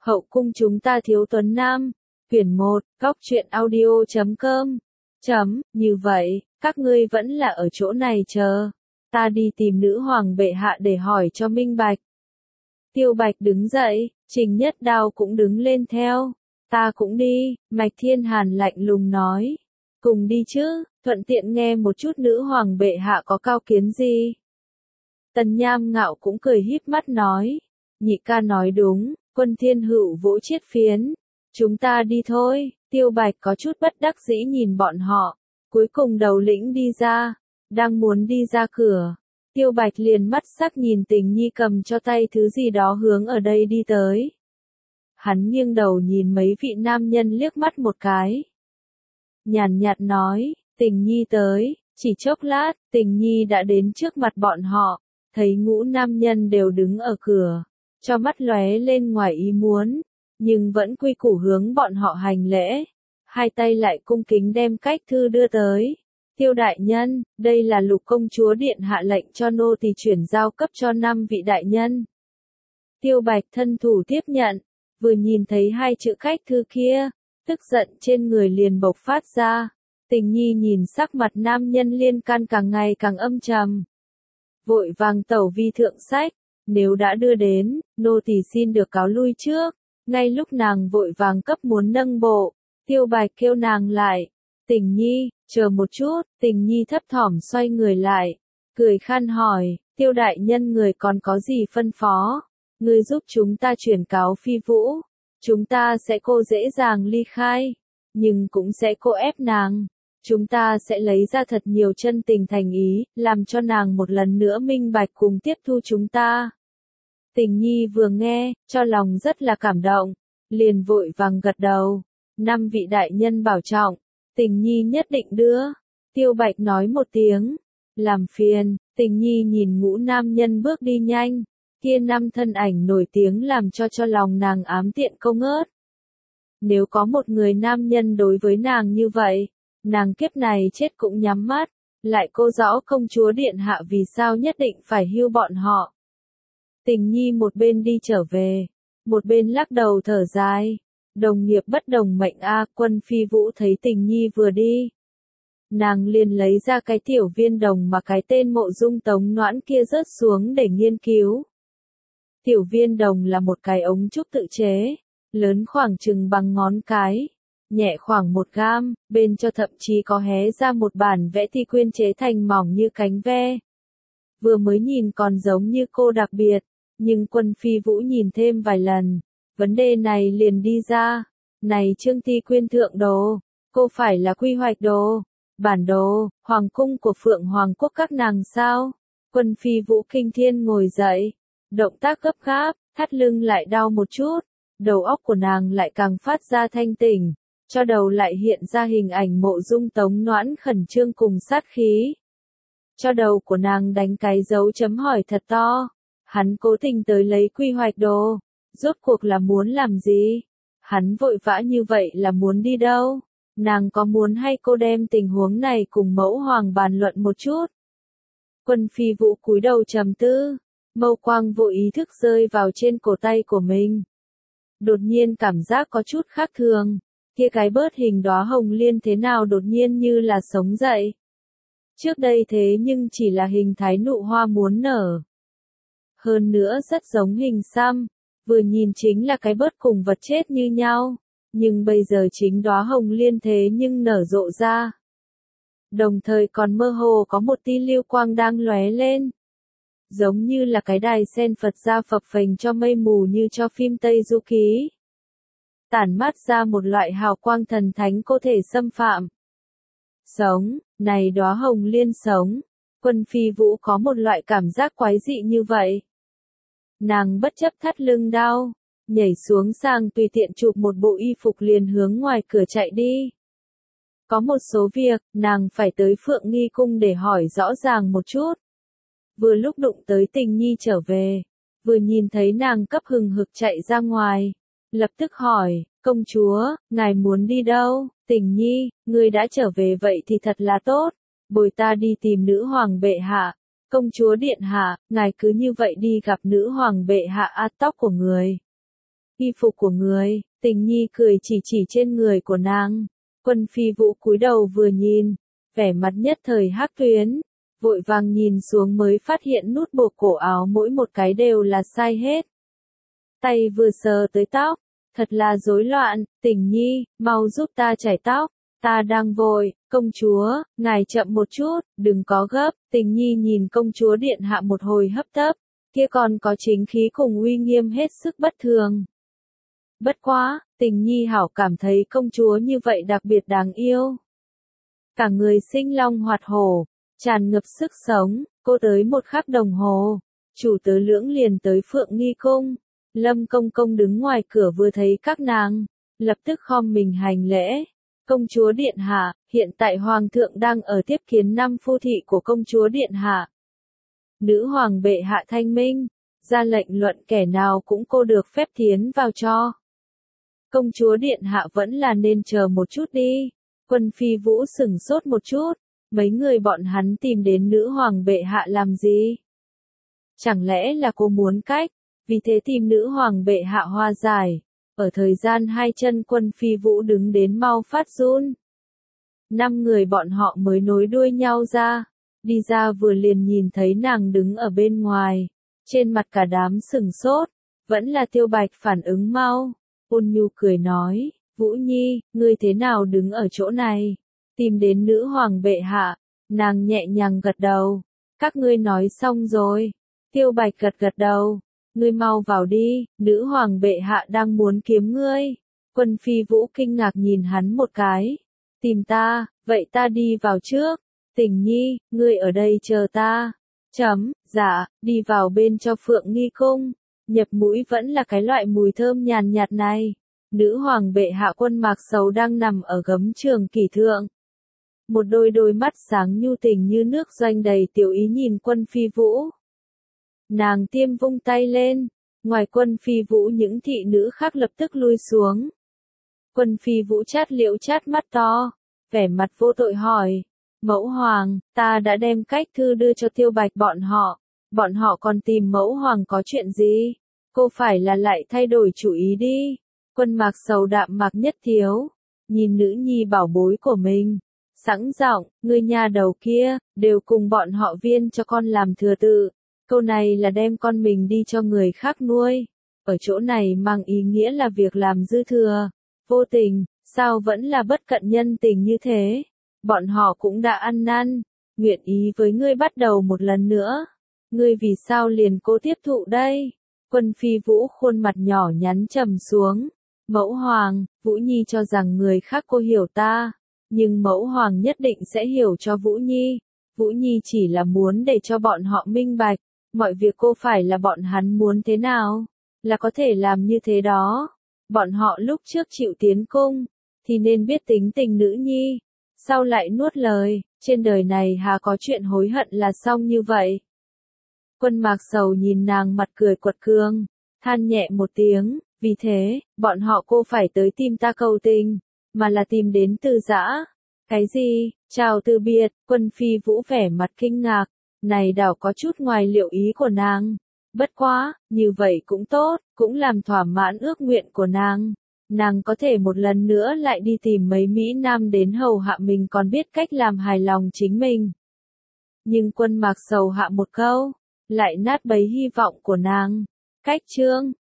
Hậu cung chúng ta thiếu tuấn nam. Quyển 1, góc truyện audio.com. Như vậy, các ngươi vẫn là ở chỗ này chờ. Ta đi tìm nữ hoàng bệ hạ để hỏi cho minh bạch. Tiêu Bạch đứng dậy, Trình Nhất Đao cũng đứng lên theo. Ta cũng đi, Mạch Thiên Hàn lạnh lùng nói. Cùng đi chứ, thuận tiện nghe một chút nữ hoàng bệ hạ có cao kiến gì. Tần Nham Ngạo cũng cười híp mắt nói. Nhị ca nói đúng, Quân Thiên Hữu vỗ chiết phiến. Chúng ta đi thôi. Tiêu Bạch có chút bất đắc dĩ nhìn bọn họ. Cuối cùng đầu lĩnh đi ra. Đang muốn đi ra cửa. Tiêu Bạch liền mắt sắc nhìn Tình Nhi cầm cho tay thứ gì đó hướng ở đây đi tới. Hắn nghiêng đầu nhìn mấy vị nam nhân liếc mắt một cái. Nhàn nhạt nói, Tình Nhi tới. Chỉ chốc lát, Tình Nhi đã đến trước mặt bọn họ. Thấy ngũ nam nhân đều đứng ở cửa. Cho mắt lóe lên ngoài ý muốn. Nhưng vẫn quy củ hướng bọn họ hành lễ. Hai tay lại cung kính đem cách thư đưa tới. Tiêu đại nhân, đây là Lục công chúa điện hạ lệnh cho nô tỳ chuyển giao cấp cho 5 vị đại nhân. Tiêu Bạch thân thủ tiếp nhận, vừa nhìn thấy hai chữ cách thư kia, tức giận trên người liền bộc phát ra. Tình Nhi nhìn sắc mặt nam nhân liên can càng ngày càng âm trầm. Vội vàng tẩu vi thượng sách, nếu đã đưa đến, nô tỳ xin được cáo lui trước. Ngay lúc nàng vội vàng cấp muốn nâng bộ, Tiêu Bạch kêu nàng lại. Tình Nhi, chờ một chút. Tình Nhi thấp thỏm xoay người lại, cười khan hỏi, Tiêu đại nhân người còn có gì phân phó? Ngươi giúp chúng ta chuyển cáo Phi Vũ, chúng ta sẽ cô dễ dàng ly khai, nhưng cũng sẽ cô ép nàng. Chúng ta sẽ lấy ra thật nhiều chân tình thành ý, làm cho nàng một lần nữa minh bạch cùng tiếp thu chúng ta. Tình Nhi vừa nghe, cho lòng rất là cảm động, liền vội vàng gật đầu. 5 vị đại nhân bảo trọng, Tình Nhi nhất định đưa. Tiêu Bạch nói một tiếng, làm phiền. Tình Nhi nhìn ngũ nam nhân bước đi nhanh, kia 5 thân ảnh nổi tiếng làm cho lòng nàng ám tiện không ngớt. Nếu có một người nam nhân đối với nàng như vậy, nàng kiếp này chết cũng nhắm mắt. Lại cô rõ công chúa điện hạ vì sao nhất định phải hưu bọn họ. Tình Nhi một bên đi trở về, một bên lắc đầu thở dài. Đồng nghiệp bất đồng mệnh a. Quân Phi Vũ thấy Tình Nhi vừa đi, nàng liền lấy ra cái tiểu viên đồng mà cái tên Mộ Dung Tống Noãn kia rớt xuống để nghiên cứu. Tiểu viên đồng là một cái ống trúc tự chế, lớn khoảng chừng bằng ngón cái, nhẹ khoảng 1 gam, bên cho thậm chí có hé ra một bản vẽ thi quyên chế thành mỏng như cánh ve. Vừa mới nhìn còn giống như cô đặc biệt, nhưng Quân Phi Vũ nhìn thêm vài lần, vấn đề này liền đi ra. Này Trương Thi Quyên thượng đồ, cô phải là quy hoạch đồ, bản đồ, hoàng cung của Phượng Hoàng quốc các nàng sao? Quân Phi Vũ kinh thiên ngồi dậy, động tác gấp gáp, thắt lưng lại đau một chút, đầu óc của nàng lại càng phát ra thanh tỉnh, cho đầu lại hiện ra hình ảnh Mộ Dung Tống Noãn khẩn trương cùng sát khí. Cho đầu của nàng đánh cái dấu chấm hỏi thật to, hắn cố tình tới lấy quy hoạch đồ, rốt cuộc là muốn làm gì? Hắn vội vã như vậy là muốn đi đâu? Nàng có muốn hay cô đem tình huống này cùng mẫu hoàng bàn luận một chút? Quân Phi Vũ cúi đầu trầm tư, mâu quang vô ý thức rơi vào trên cổ tay của mình. Đột nhiên cảm giác có chút khác thường, kia cái bớt hình đóa hồng liên thế nào đột nhiên như là sống dậy. Trước đây thế nhưng chỉ là hình thái nụ hoa muốn nở. Hơn nữa rất giống hình xăm, vừa nhìn chính là cái bớt cùng vật chết như nhau, nhưng bây giờ chính đóa hồng liên thế nhưng nở rộ ra. Đồng thời còn mơ hồ có một tia lưu quang đang lóe lên. Giống như là cái đài sen Phật ra phập phềnh cho mây mù như cho phim Tây Du Ký. Tản mát ra một loại hào quang thần thánh có thể xâm phạm. Sống, này đóa hồng liên sống. Quân Phi Vũ có một loại cảm giác quái dị như vậy. Nàng bất chấp thắt lưng đau, nhảy xuống sang tùy tiện chụp một bộ y phục liền hướng ngoài cửa chạy đi. Có một số việc, nàng phải tới Phượng Nghi Cung để hỏi rõ ràng một chút. Vừa lúc đụng tới Tình Nhi trở về, vừa nhìn thấy nàng cấp hừng hực chạy ra ngoài, lập tức hỏi, công chúa, ngài muốn đi đâu? Tình Nhi, ngươi đã trở về vậy thì thật là tốt, bồi ta đi tìm nữ hoàng bệ hạ. Công chúa điện hạ, ngài cứ như vậy đi gặp nữ hoàng bệ hạ tóc của người. Y phục của người, Tình Nhi cười chỉ trên người của nàng. Quân Phi Vũ cúi đầu vừa nhìn, vẻ mặt nhất thời hắc tuyến, vội vàng nhìn xuống mới phát hiện nút buộc cổ áo mỗi một cái đều là sai hết. Tay vừa sờ tới tóc, thật là rối loạn, Tình Nhi, mau giúp ta chải tóc, ta đang vội, công chúa, ngài chậm một chút, đừng có gấp, Tình Nhi nhìn công chúa điện hạ một hồi hấp tấp, kia còn có chính khí cùng uy nghiêm hết sức bất thường. Bất quá, Tình Nhi hảo cảm thấy công chúa như vậy đặc biệt đáng yêu. Cả người sinh long hoạt hổ, tràn ngập sức sống, cô tới một khắc đồng hồ, chủ tớ lưỡng liền tới Phượng Nghi Cung. Lâm Công Công đứng ngoài cửa vừa thấy các nàng, lập tức khom mình hành lễ. Công chúa điện hạ, hiện tại hoàng thượng đang ở tiếp kiến 5 phu thị của công chúa điện hạ. Nữ hoàng bệ hạ thanh minh, ra lệnh luận kẻ nào cũng cô được phép tiến vào cho. Công chúa điện hạ vẫn là nên chờ một chút đi. Quân Phi Vũ sửng sốt một chút, mấy người bọn hắn tìm đến nữ hoàng bệ hạ làm gì? Chẳng lẽ là cô muốn cách, vì thế tìm nữ hoàng bệ hạ hòa giải. Ở thời gian hai chân Quân Phi Vũ đứng đến mau phát run. 5 người bọn họ mới nối đuôi nhau ra, đi ra vừa liền nhìn thấy nàng đứng ở bên ngoài, trên mặt cả đám sửng sốt, vẫn là Tiêu Bạch phản ứng mau, ôn nhu cười nói, Vũ Nhi, ngươi thế nào đứng ở chỗ này, tìm đến nữ hoàng bệ hạ, nàng nhẹ nhàng gật đầu, các ngươi nói xong rồi, Tiêu Bạch gật gật đầu. Ngươi mau vào đi, nữ hoàng bệ hạ đang muốn kiếm ngươi. Quân Phi Vũ kinh ngạc nhìn hắn một cái. Tìm ta, vậy ta đi vào trước. Tình Nhi, ngươi ở đây chờ ta. Dạ, đi vào bên cho Phượng Nghi Cung. Nhập mũi vẫn là cái loại mùi thơm nhàn nhạt này. Nữ hoàng bệ hạ Quân Mạc Sầu đang nằm ở gấm trường kỷ thượng. Một đôi mắt sáng nhu tình như nước doanh đầy tiểu ý nhìn Quân Phi Vũ. Nàng tiêm vung tay lên, ngoài Quân Phi Vũ những thị nữ khác lập tức lui xuống. Quân Phi Vũ chát liễu chát mắt to, vẻ mặt vô tội hỏi, mẫu hoàng, ta đã đem cách thư đưa cho Tiêu Bạch bọn họ còn tìm mẫu hoàng có chuyện gì, cô phải là lại thay đổi chủ ý đi. Quân Mạc Sầu đạm mạc nhất thiếu, nhìn nữ nhi bảo bối của mình, sẵn giọng, ngươi nhà đầu kia, đều cùng bọn họ viên cho con làm thừa tự. Câu này là đem con mình đi cho người khác nuôi. Ở chỗ này mang ý nghĩa là việc làm dư thừa, vô tình, sao vẫn là bất cận nhân tình như thế. Bọn họ cũng đã ăn năn, nguyện ý với ngươi bắt đầu một lần nữa. Ngươi vì sao liền cố tiếp thụ đây? Quân Phi Vũ khuôn mặt nhỏ nhắn trầm xuống. Mẫu hoàng, Vũ Nhi cho rằng người khác cô hiểu ta, nhưng mẫu hoàng nhất định sẽ hiểu cho Vũ Nhi. Vũ Nhi chỉ là muốn để cho bọn họ minh bạch. Mọi việc cô phải là bọn hắn muốn thế nào, là có thể làm như thế đó. Bọn họ lúc trước chịu tiến cung, thì nên biết tính tình nữ nhi, sau lại nuốt lời, trên đời này hà có chuyện hối hận là xong như vậy. Quân Mạc Sầu nhìn nàng mặt cười quật cường, than nhẹ một tiếng, vì thế, bọn họ cô phải tới tìm ta cầu tình, mà là tìm đến Từ Dã. Cái gì, chào từ biệt, Quân Phi Vũ vẻ mặt kinh ngạc. Này đảo có chút ngoài liệu ý của nàng. Bất quá, như vậy cũng tốt, cũng làm thỏa mãn ước nguyện của nàng. Nàng có thể một lần nữa lại đi tìm mấy Mỹ Nam đến hầu hạ mình còn biết cách làm hài lòng chính mình. Nhưng Quân Mạc Sầu hạ một câu, lại nát bấy hy vọng của nàng. Cách chương